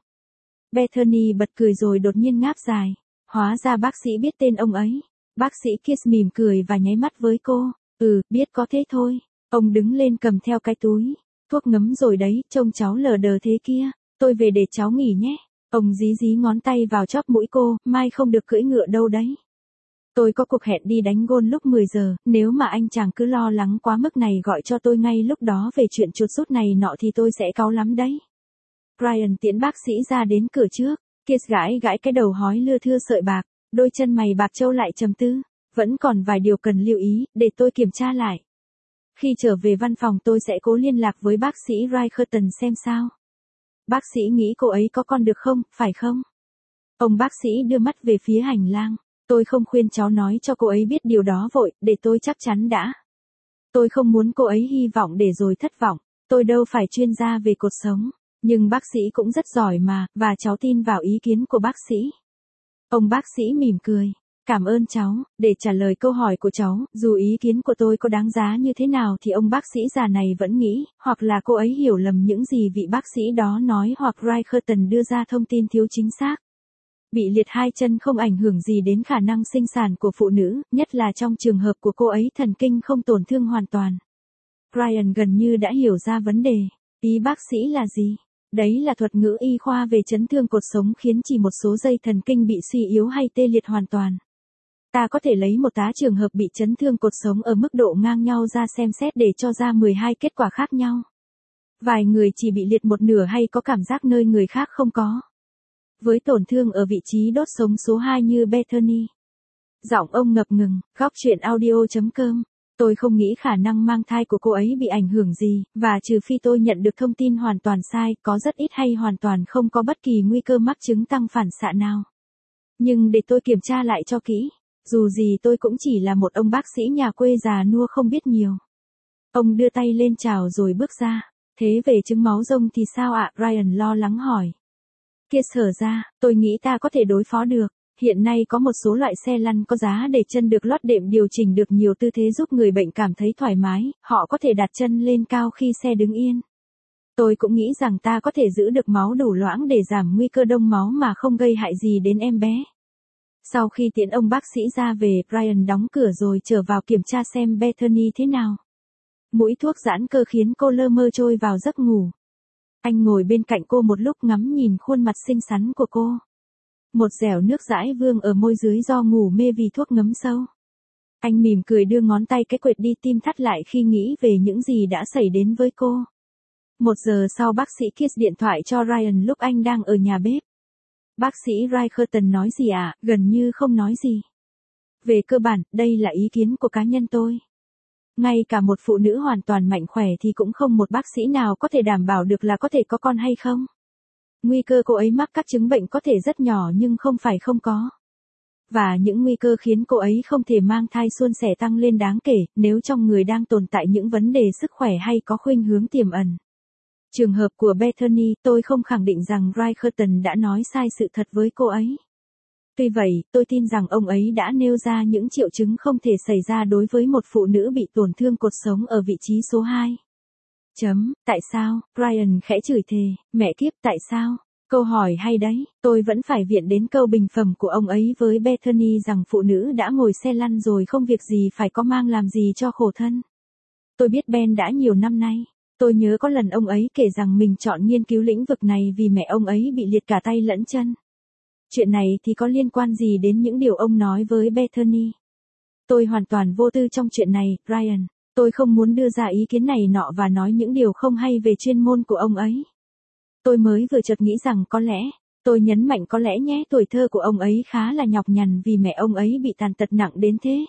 Speaker 1: Bethany bật cười rồi đột nhiên ngáp dài. Hóa ra bác sĩ biết tên ông ấy. Bác sĩ Kiss mỉm cười và nháy mắt với cô. Ừ, biết có thế thôi. Ông đứng lên cầm theo cái túi. Thuốc ngấm rồi đấy, trông cháu lờ đờ thế kia. Tôi về để cháu nghỉ nhé. Ông dí dí ngón tay vào chóp mũi cô, mai không được cưỡi ngựa đâu đấy. Tôi có cuộc hẹn đi đánh gôn lúc mười giờ, nếu mà anh chàng cứ lo lắng quá mức này gọi cho tôi ngay lúc đó về chuyện chuột rút này nọ thì tôi sẽ cáu lắm đấy. Ryan tiễn bác sĩ ra đến cửa trước. Kiss gãi gãi cái đầu hói lưa thưa sợi bạc, đôi chân mày bạc trâu lại trầm tư, vẫn còn vài điều cần lưu ý, để tôi kiểm tra lại. Khi trở về văn phòng tôi sẽ cố liên lạc với bác sĩ Rickerton xem sao. Bác sĩ nghĩ cô ấy có con được không, phải không? Ông bác sĩ đưa mắt về phía hành lang. Tôi không khuyên cháu nói cho cô ấy biết điều đó vội, để tôi chắc chắn đã. Tôi không muốn cô ấy hy vọng để rồi thất vọng. Tôi đâu phải chuyên gia về cột sống. Nhưng bác sĩ cũng rất giỏi mà, và cháu tin vào ý kiến của bác sĩ. Ông bác sĩ mỉm cười. Cảm ơn cháu, để trả lời câu hỏi của cháu, dù ý kiến của tôi có đáng giá như thế nào thì ông bác sĩ già này vẫn nghĩ, hoặc là cô ấy hiểu lầm những gì vị bác sĩ đó nói hoặc Rickerton đưa ra thông tin thiếu chính xác. Bị liệt hai chân không ảnh hưởng gì đến khả năng sinh sản của phụ nữ, nhất là trong trường hợp của cô ấy thần kinh không tổn thương hoàn toàn. Ryan gần như đã hiểu ra vấn đề. Ý bác sĩ là gì? Đấy là thuật ngữ y khoa về chấn thương cột sống khiến chỉ một số dây thần kinh bị suy yếu hay tê liệt hoàn toàn. Ta có thể lấy một tá trường hợp bị chấn thương cột sống ở mức độ ngang nhau ra xem xét để cho ra mười hai kết quả khác nhau. Vài người chỉ bị liệt một nửa hay có cảm giác nơi người khác không có. Với tổn thương ở vị trí đốt sống số hai như Bethany. Giọng ông ngập ngừng, góc chuyện audio chấm com. Tôi không nghĩ khả năng mang thai của cô ấy bị ảnh hưởng gì, và trừ phi tôi nhận được thông tin hoàn toàn sai, có rất ít hay hoàn toàn không có bất kỳ nguy cơ mắc chứng tăng phản xạ nào. Nhưng để tôi kiểm tra lại cho kỹ. Dù gì tôi cũng chỉ là một ông bác sĩ nhà quê già nua không biết nhiều. Ông đưa tay lên chào rồi bước ra. Thế về trứng máu rông thì sao ạ? Ryan lo lắng hỏi. Kia thở ra, tôi nghĩ ta có thể đối phó được. Hiện nay có một số loại xe lăn có giá để chân được lót đệm điều chỉnh được nhiều tư thế giúp người bệnh cảm thấy thoải mái, họ có thể đặt chân lên cao khi xe đứng yên. Tôi cũng nghĩ rằng ta có thể giữ được máu đủ loãng để giảm nguy cơ đông máu mà không gây hại gì đến em bé. Sau khi tiễn ông bác sĩ ra về, Brian đóng cửa rồi trở vào kiểm tra xem Bethany thế nào. Mũi thuốc giãn cơ khiến cô lơ mơ trôi vào giấc ngủ. Anh ngồi bên cạnh cô một lúc ngắm nhìn khuôn mặt xinh xắn của cô. Một dẻo nước dãi vương ở môi dưới do ngủ mê vì thuốc ngấm sâu. Anh mỉm cười đưa ngón tay cái quệt đi tim thắt lại khi nghĩ về những gì đã xảy đến với cô. Một giờ sau bác sĩ Kiss điện thoại cho Ryan lúc anh đang ở nhà bếp. Bác sĩ Rickerton nói gì ạ? À? Gần như không nói gì. Về cơ bản, đây là ý kiến của cá nhân tôi. Ngay cả một phụ nữ hoàn toàn mạnh khỏe thì cũng không một bác sĩ nào có thể đảm bảo được là có thể có con hay không. Nguy cơ cô ấy mắc các chứng bệnh có thể rất nhỏ nhưng không phải không có. Và những nguy cơ khiến cô ấy không thể mang thai suôn sẻ tăng lên đáng kể nếu trong người đang tồn tại những vấn đề sức khỏe hay có khuynh hướng tiềm ẩn. Trường hợp của Bethany, tôi không khẳng định rằng Rickerton đã nói sai sự thật với cô ấy. Tuy vậy, tôi tin rằng ông ấy đã nêu ra những triệu chứng không thể xảy ra đối với một phụ nữ bị tổn thương cột sống ở vị trí số hai. Chấm, tại sao? Ryan khẽ chửi thề, mẹ kiếp tại sao? Câu hỏi hay đấy, tôi vẫn phải viện đến câu bình phẩm của ông ấy với Bethany rằng phụ nữ đã ngồi xe lăn rồi không việc gì phải có mang làm gì cho khổ thân. Tôi biết Ben đã nhiều năm nay. Tôi nhớ có lần ông ấy kể rằng mình chọn nghiên cứu lĩnh vực này vì mẹ ông ấy bị liệt cả tay lẫn chân. Chuyện này thì có liên quan gì đến những điều ông nói với Bethany? Tôi hoàn toàn vô tư trong chuyện này, Ryan. Tôi không muốn đưa ra ý kiến này nọ và nói những điều không hay về chuyên môn của ông ấy. Tôi mới vừa chợt nghĩ rằng có lẽ, tôi nhấn mạnh có lẽ nhé tuổi thơ của ông ấy khá là nhọc nhằn vì mẹ ông ấy bị tàn tật nặng đến thế.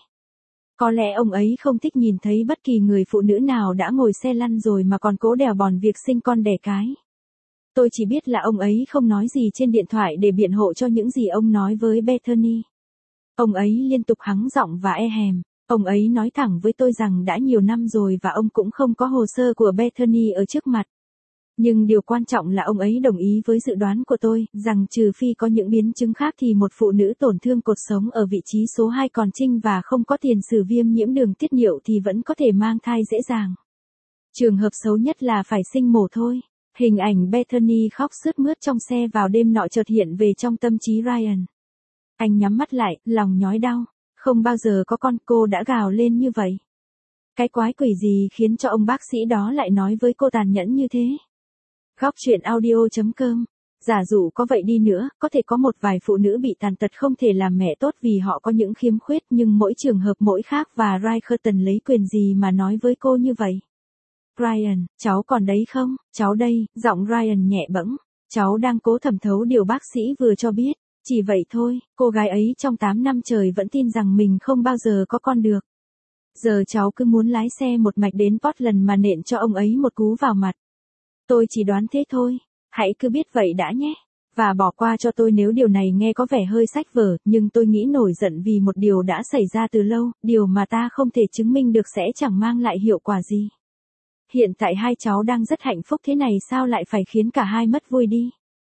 Speaker 1: Có lẽ ông ấy không thích nhìn thấy bất kỳ người phụ nữ nào đã ngồi xe lăn rồi mà còn cố đèo bòn việc sinh con đẻ cái. Tôi chỉ biết là ông ấy không nói gì trên điện thoại để biện hộ cho những gì ông nói với Bethany. Ông ấy liên tục hắng giọng và e hèm. Ông ấy nói thẳng với tôi rằng đã nhiều năm rồi và ông cũng không có hồ sơ của Bethany ở trước mặt. Nhưng điều quan trọng là ông ấy đồng ý với dự đoán của tôi, rằng trừ phi có những biến chứng khác thì một phụ nữ tổn thương cột sống ở vị trí số hai còn trinh và không có tiền sử viêm nhiễm đường tiết niệu thì vẫn có thể mang thai dễ dàng. Trường hợp xấu nhất là phải sinh mổ thôi. Hình ảnh Bethany khóc sướt mướt trong xe vào đêm nọ chợt hiện về trong tâm trí Ryan. Anh nhắm mắt lại, lòng nhói đau. Không bao giờ có con, cô đã gào lên như vậy. Cái quái quỷ gì khiến cho ông bác sĩ đó lại nói với cô tàn nhẫn như thế? Góc chuyện audio chấm com. Giả dụ có vậy đi nữa, có thể có một vài phụ nữ bị tàn tật không thể làm mẹ tốt vì họ có những khiếm khuyết nhưng mỗi trường hợp mỗi khác và Rickerton lấy quyền gì mà nói với cô như vậy? Ryan, cháu còn đấy không? Cháu đây, giọng Ryan nhẹ bẫng. Cháu đang cố thẩm thấu điều bác sĩ vừa cho biết. Chỉ vậy thôi, cô gái ấy trong tám năm trời vẫn tin rằng mình không bao giờ có con được. Giờ cháu cứ muốn lái xe một mạch đến Portland mà nện cho ông ấy một cú vào mặt. Tôi chỉ đoán thế thôi, hãy cứ biết vậy đã nhé. Và bỏ qua cho tôi nếu điều này nghe có vẻ hơi sách vở, nhưng tôi nghĩ nổi giận vì một điều đã xảy ra từ lâu, điều mà ta không thể chứng minh được sẽ chẳng mang lại hiệu quả gì. Hiện tại hai cháu đang rất hạnh phúc thế này sao lại phải khiến cả hai mất vui đi.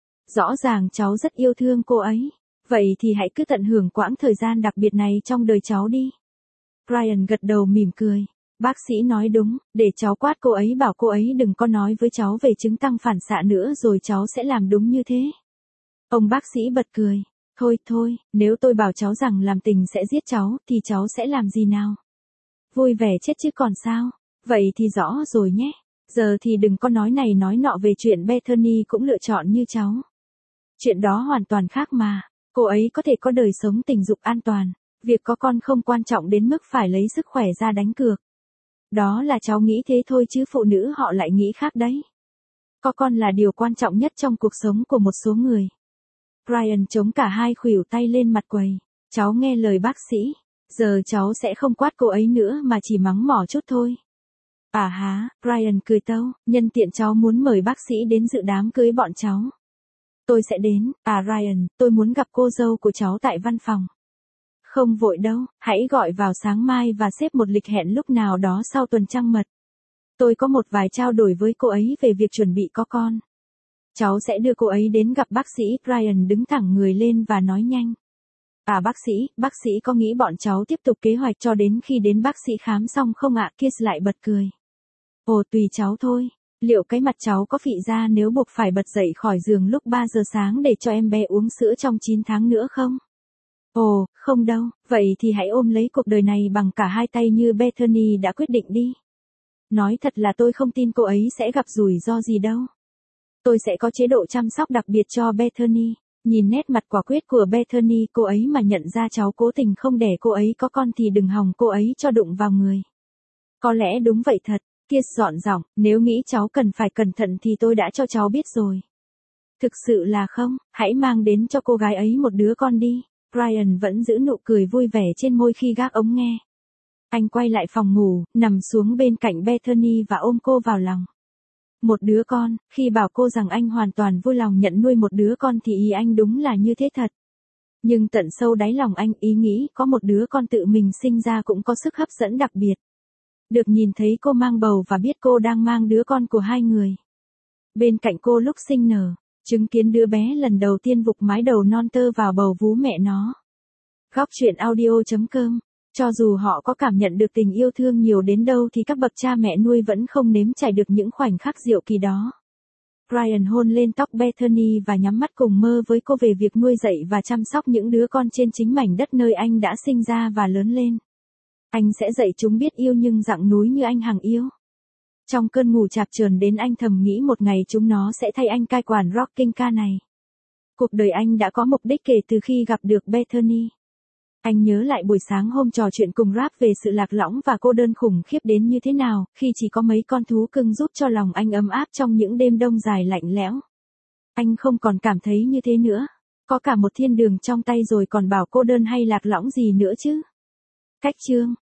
Speaker 1: Rõ ràng cháu rất yêu thương cô ấy. Vậy thì hãy cứ tận hưởng quãng thời gian đặc biệt này trong đời cháu đi. Ryan gật đầu mỉm cười. Bác sĩ nói đúng, để cháu quát cô ấy bảo cô ấy đừng có nói với cháu về chứng tăng phản xạ nữa rồi cháu sẽ làm đúng như thế. Ông bác sĩ bật cười. Thôi thôi, nếu tôi bảo cháu rằng làm tình sẽ giết cháu thì cháu sẽ làm gì nào? Vui vẻ chết chứ còn sao? Vậy thì rõ rồi nhé. Giờ thì đừng có nói này nói nọ về chuyện Bethany cũng lựa chọn như cháu. Chuyện đó hoàn toàn khác mà. Cô ấy có thể có đời sống tình dục an toàn. Việc có con không quan trọng đến mức phải lấy sức khỏe ra đánh cược. Đó là cháu nghĩ thế thôi chứ phụ nữ họ lại nghĩ khác đấy. Có con là điều quan trọng nhất trong cuộc sống của một số người. Ryan chống cả hai khuỷu tay lên mặt quầy. Cháu nghe lời bác sĩ. Giờ cháu sẽ không quát cô ấy nữa mà chỉ mắng mỏ chút thôi. À há, Ryan cười tâu, nhân tiện cháu muốn mời bác sĩ đến dự đám cưới bọn cháu. Tôi sẽ đến. À Ryan, tôi muốn gặp cô dâu của cháu tại văn phòng. Không vội đâu, hãy gọi vào sáng mai và xếp một lịch hẹn lúc nào đó sau tuần trăng mật. Tôi có một vài trao đổi với cô ấy về việc chuẩn bị có con. Cháu sẽ đưa cô ấy đến gặp bác sĩ. Ryan đứng thẳng người lên và nói nhanh. À bác sĩ, bác sĩ có nghĩ bọn cháu tiếp tục kế hoạch cho đến khi đến bác sĩ khám xong không ạ? Kiss lại bật cười. Ồ tùy cháu thôi. Liệu cái mặt cháu có phị ra nếu buộc phải bật dậy khỏi giường lúc ba giờ sáng để cho em bé uống sữa trong chín tháng nữa không? Ồ, không đâu, vậy thì hãy ôm lấy cuộc đời này bằng cả hai tay như Bethany đã quyết định đi. Nói thật là tôi không tin cô ấy sẽ gặp rủi ro gì đâu. Tôi sẽ có chế độ chăm sóc đặc biệt cho Bethany. Nhìn nét mặt quả quyết của Bethany, cô ấy mà nhận ra cháu cố tình không để cô ấy có con thì đừng hòng cô ấy cho đụng vào người. Có lẽ đúng vậy thật. Kiss dọn giọng, nếu nghĩ cháu cần phải cẩn thận thì tôi đã cho cháu biết rồi. Thực sự là không, hãy mang đến cho cô gái ấy một đứa con đi. Ryan vẫn giữ nụ cười vui vẻ trên môi khi gác ống nghe. Anh quay lại phòng ngủ, nằm xuống bên cạnh Bethany và ôm cô vào lòng. Một đứa con, khi bảo cô rằng anh hoàn toàn vui lòng nhận nuôi một đứa con thì ý anh đúng là như thế thật. Nhưng tận sâu đáy lòng anh ý nghĩ có một đứa con tự mình sinh ra cũng có sức hấp dẫn đặc biệt. Được nhìn thấy cô mang bầu và biết cô đang mang đứa con của hai người. Bên cạnh cô lúc sinh nở, chứng kiến đứa bé lần đầu tiên vụt mái đầu non tơ vào bầu vú mẹ nó. Góc truyện audio chấm com. Cho dù họ có cảm nhận được tình yêu thương nhiều đến đâu thì các bậc cha mẹ nuôi vẫn không nếm trải được những khoảnh khắc diệu kỳ đó. Ryan hôn lên tóc Bethany và nhắm mắt cùng mơ với cô về việc nuôi dạy và chăm sóc những đứa con trên chính mảnh đất nơi anh đã sinh ra và lớn lên. Anh sẽ dạy chúng biết yêu nhưng dặng núi như anh hằng yêu. Trong cơn ngủ chạp chờn đến anh thầm nghĩ một ngày chúng nó sẽ thay anh cai quản rocking ca này. Cuộc đời anh đã có mục đích kể từ khi gặp được Bethany. Anh nhớ lại buổi sáng hôm trò chuyện cùng Rap về sự lạc lõng và cô đơn khủng khiếp đến như thế nào, khi chỉ có mấy con thú cưng giúp cho lòng anh ấm áp trong những đêm đông dài lạnh lẽo. Anh không còn cảm thấy như thế nữa. Có cả một thiên đường trong tay rồi còn bảo cô đơn hay lạc lõng gì nữa chứ. Cách chương